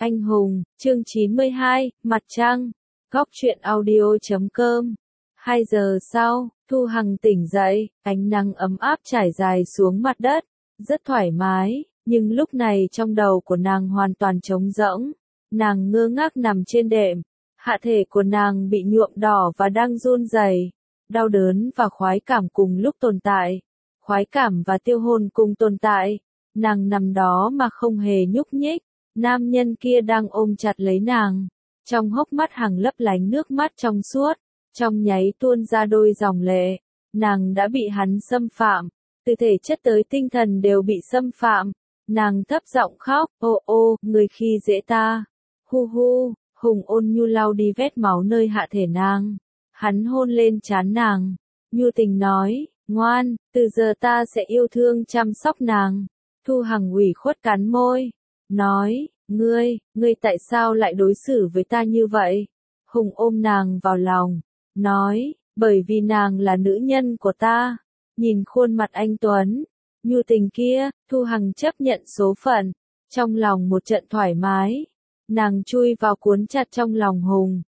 Anh hùng, chương 92, Mặt trăng. Góc truyện audio.com. 2 giờ sau, Thu Hằng tỉnh dậy, ánh nắng ấm áp trải dài xuống mặt đất, rất thoải mái, nhưng lúc này trong đầu của nàng hoàn toàn trống rỗng. Nàng ngơ ngác nằm trên đệm, hạ thể của nàng bị nhuộm đỏ và đang run rẩy. Đau đớn và khoái cảm cùng lúc tồn tại, khoái cảm và tiêu hồn cùng tồn tại. Nàng nằm đó mà không hề nhúc nhích. Nam nhân kia đang ôm chặt lấy nàng, trong hốc mắt hằng lấp lánh nước mắt trong suốt, trong nháy tuôn ra đôi dòng lệ. Nàng đã bị hắn xâm phạm, từ thể chất tới tinh thần đều bị xâm phạm. Nàng thấp giọng khóc, ô ô, người khi dễ ta. Hu hu, Hùng ôn nhu lau đi vết máu nơi hạ thể nàng. Hắn hôn lên trán nàng, nhu tình nói, ngoan, từ giờ ta sẽ yêu thương chăm sóc nàng. Thu Hằng ủy khuất cắn môi, nói, ngươi tại sao lại đối xử với ta như vậy? Hùng ôm nàng vào lòng, nói, bởi vì nàng là nữ nhân của ta. Nhìn khuôn mặt anh Tuấn, nhu tình kia, Thu Hằng chấp nhận số phận, trong lòng một trận thoải mái. Nàng chui vào cuốn chặt trong lòng Hùng,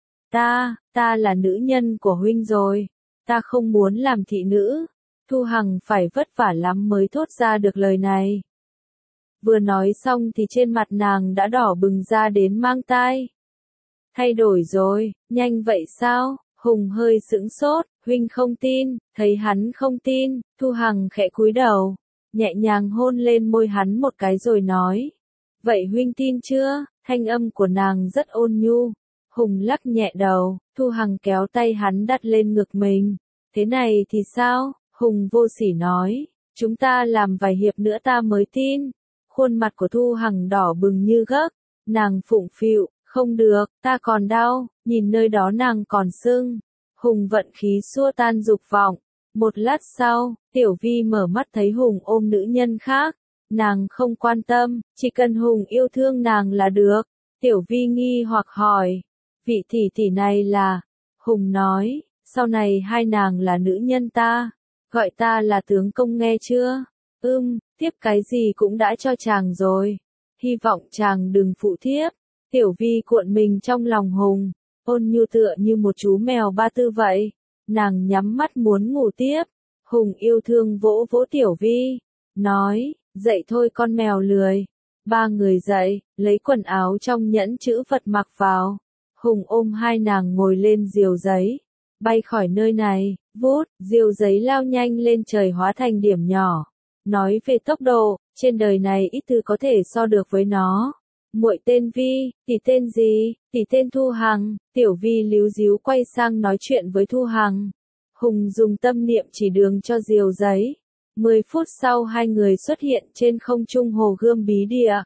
ta là nữ nhân của huynh rồi, ta không muốn làm thị nữ. Thu Hằng phải vất vả lắm mới thốt ra được lời này. Vừa nói xong thì trên mặt nàng đã đỏ bừng ra đến mang tai. Thay đổi rồi, nhanh vậy sao? Hùng hơi sững sốt, huynh không tin. Thấy hắn không tin, Thu Hằng khẽ cúi đầu, nhẹ nhàng hôn lên môi hắn một cái rồi nói. Vậy huynh tin chưa? Thanh âm của nàng rất ôn nhu. Hùng lắc nhẹ đầu, Thu Hằng kéo tay hắn đặt lên ngực mình. Thế này thì sao? Hùng vô sỉ nói, chúng ta làm vài hiệp nữa ta mới tin. Khuôn mặt của Thu Hằng đỏ bừng như gấc, nàng phụng phịu, không được, ta còn đau, nhìn nơi đó nàng còn sưng. Hùng vận khí xua tan dục vọng. Một lát sau, Tiểu Vi mở mắt thấy Hùng ôm nữ nhân khác. Nàng không quan tâm, chỉ cần Hùng yêu thương nàng là được. Tiểu Vi nghi hoặc hỏi, vị tỷ tỷ này là? Hùng nói, sau này hai nàng là nữ nhân ta, gọi ta là tướng công nghe chưa? Tiếp cái gì cũng đã cho chàng rồi. Hy vọng chàng đừng phụ thiếp. Tiểu Vi cuộn mình trong lòng Hùng, ôn nhu tựa như một chú mèo ba tư vậy. Nàng nhắm mắt muốn ngủ tiếp. Hùng yêu thương vỗ vỗ Tiểu Vi, nói, dậy thôi con mèo lười. Ba người dậy, lấy quần áo trong nhẫn chữ vật mặc vào. Hùng ôm hai nàng ngồi lên diều giấy, bay khỏi nơi này, vút, diều giấy lao nhanh lên trời hóa thành điểm nhỏ. Nói về tốc độ, trên đời này ít thứ có thể so được với nó. Muội tên Vi, tỷ tên gì? Tỷ tên Thu Hằng. Tiểu Vi líu díu quay sang nói chuyện với Thu Hằng. Hùng dùng tâm niệm chỉ đường cho diều giấy. 10 phút sau hai người xuất hiện trên không trung hồ Gươm bí địa.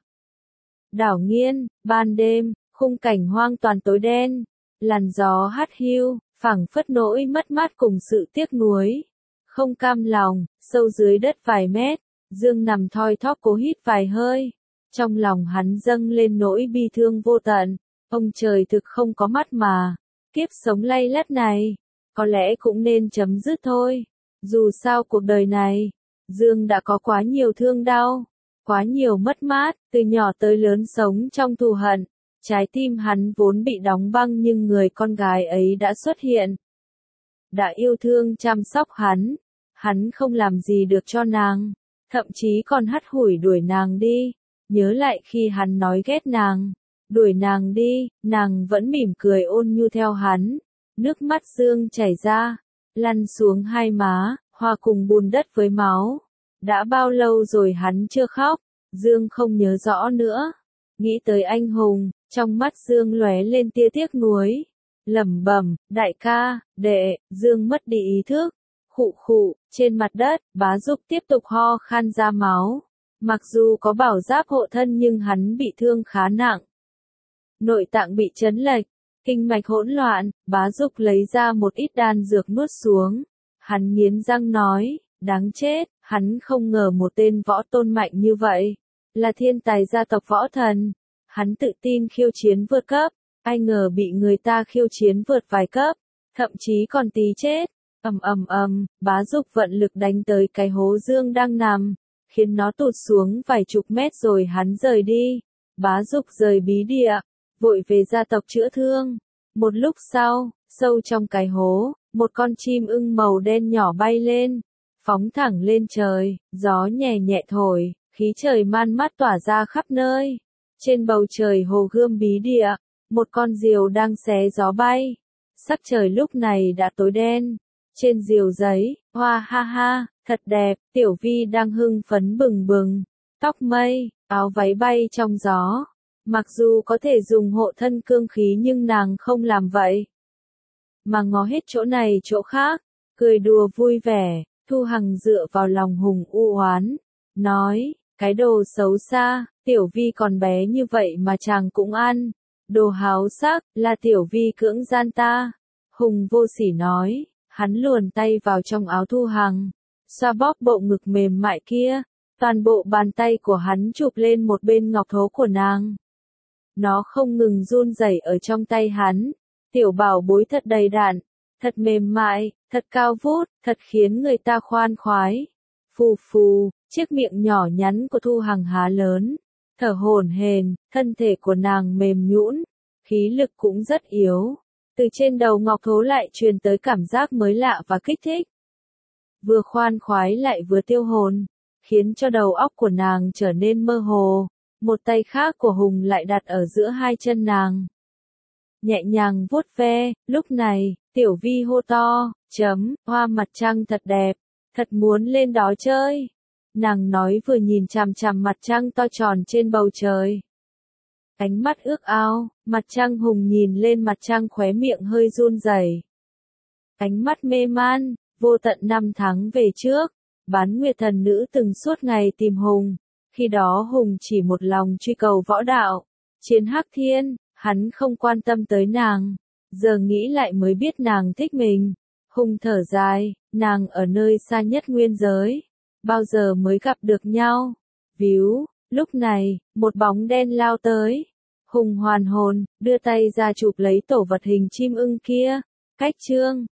Đảo Nghiên, ban đêm, khung cảnh hoang toàn tối đen, làn gió hắt hiu, phảng phất nỗi mất mát cùng sự tiếc nuối. Không cam lòng, sâu dưới đất vài mét, Dương nằm thoi thóp cố hít vài hơi. Trong lòng hắn dâng lên nỗi bi thương vô tận. Ông trời thực không có mắt mà. Kiếp sống lay lắt này, có lẽ cũng nên chấm dứt thôi. Dù sao cuộc đời này, Dương đã có quá nhiều thương đau, quá nhiều mất mát, từ nhỏ tới lớn sống trong thù hận. Trái tim hắn vốn bị đóng băng nhưng người con gái ấy đã xuất hiện. Đã yêu thương chăm sóc hắn không làm gì được cho nàng, thậm chí còn hắt hủi đuổi nàng đi. Nhớ lại khi hắn nói ghét nàng, đuổi nàng đi, nàng vẫn mỉm cười ôn nhu theo hắn. Nước mắt Dương chảy ra, lăn xuống hai má, hòa cùng bùn đất với máu. Đã bao lâu rồi hắn chưa khóc, Dương không nhớ rõ nữa. Nghĩ tới anh hùng, trong mắt Dương lóe lên tia tiếc nuối. Lẩm bẩm, đại ca, đệ. Dương mất đi ý thức. Khụ khụ, trên mặt đất, Bá Dục tiếp tục ho khan ra máu. Mặc dù có bảo giáp hộ thân nhưng hắn bị thương khá nặng. Nội tạng bị chấn lệch, kinh mạch hỗn loạn, Bá Dục lấy ra một ít đan dược nuốt xuống. Hắn nghiến răng nói, đáng chết, hắn không ngờ một tên võ tôn mạnh như vậy, là thiên tài gia tộc võ thần. Hắn tự tin khiêu chiến vượt cấp, ai ngờ bị người ta khiêu chiến vượt vài cấp, thậm chí còn tí chết. Bá Dục vận lực đánh tới cái hố Dương đang nằm, khiến nó tụt xuống vài chục mét rồi hắn rời đi. Bá Dục rời bí địa, vội về gia tộc chữa thương. Một lúc sau, sâu trong cái hố, một con chim ưng màu đen nhỏ bay lên, phóng thẳng lên trời, gió nhẹ nhẹ thổi, khí trời man mát tỏa ra khắp nơi. Trên bầu trời hồ gươm bí địa, một con diều đang xé gió bay. Sắc trời lúc này đã tối đen. Trên diều giấy, hoa ha ha, thật đẹp, Tiểu Vi đang hưng phấn bừng bừng, tóc mây, áo váy bay trong gió. Mặc dù có thể dùng hộ thân cương khí nhưng nàng không làm vậy, mà ngó hết chỗ này chỗ khác, cười đùa vui vẻ. Thu Hằng dựa vào lòng Hùng u oán, nói, cái đồ xấu xa, Tiểu Vi còn bé như vậy mà chàng cũng ăn. Đồ háo sắc, là Tiểu Vi cưỡng gian ta. Hùng vô sỉ nói, hắn luồn tay vào trong áo Thu Hằng, xoa bóp bộ ngực mềm mại kia. Toàn bộ bàn tay của hắn chụp lên một bên ngọc thố của nàng. Nó không ngừng run rẩy ở trong tay hắn. Tiểu bảo bối thật đầy đặn, thật mềm mại, thật cao vút, thật khiến người ta khoan khoái. Phù phù, chiếc miệng nhỏ nhắn của Thu Hằng há lớn, thở hổn hển, thân thể của nàng mềm nhũn, khí lực cũng rất yếu. Từ trên đầu ngọc thố lại truyền tới cảm giác mới lạ và kích thích. Vừa khoan khoái lại vừa tiêu hồn, khiến cho đầu óc của nàng trở nên mơ hồ. Một tay khác của Hùng lại đặt ở giữa hai chân nàng, nhẹ nhàng vuốt ve. Lúc này, Tiểu Vi hô to, hoa mặt trăng thật đẹp, thật muốn lên đó chơi. Nàng nói vừa nhìn chằm chằm mặt trăng to tròn trên bầu trời. Ánh mắt ước ao, mặt trăng. Hùng nhìn lên mặt trăng khóe miệng hơi run rẩy. Ánh mắt mê man, vô tận năm tháng về trước, Bán Nguyệt thần nữ từng suốt ngày tìm Hùng. Khi đó Hùng chỉ một lòng truy cầu võ đạo, chiến hắc thiên, hắn không quan tâm tới nàng. Giờ nghĩ lại mới biết nàng thích mình. Hùng thở dài, nàng ở nơi xa nhất nguyên giới, bao giờ mới gặp được nhau. Víu, lúc này, một bóng đen lao tới. Hùng hoàn hồn, đưa tay ra chụp lấy tổ vật hình chim ưng kia. Cách chương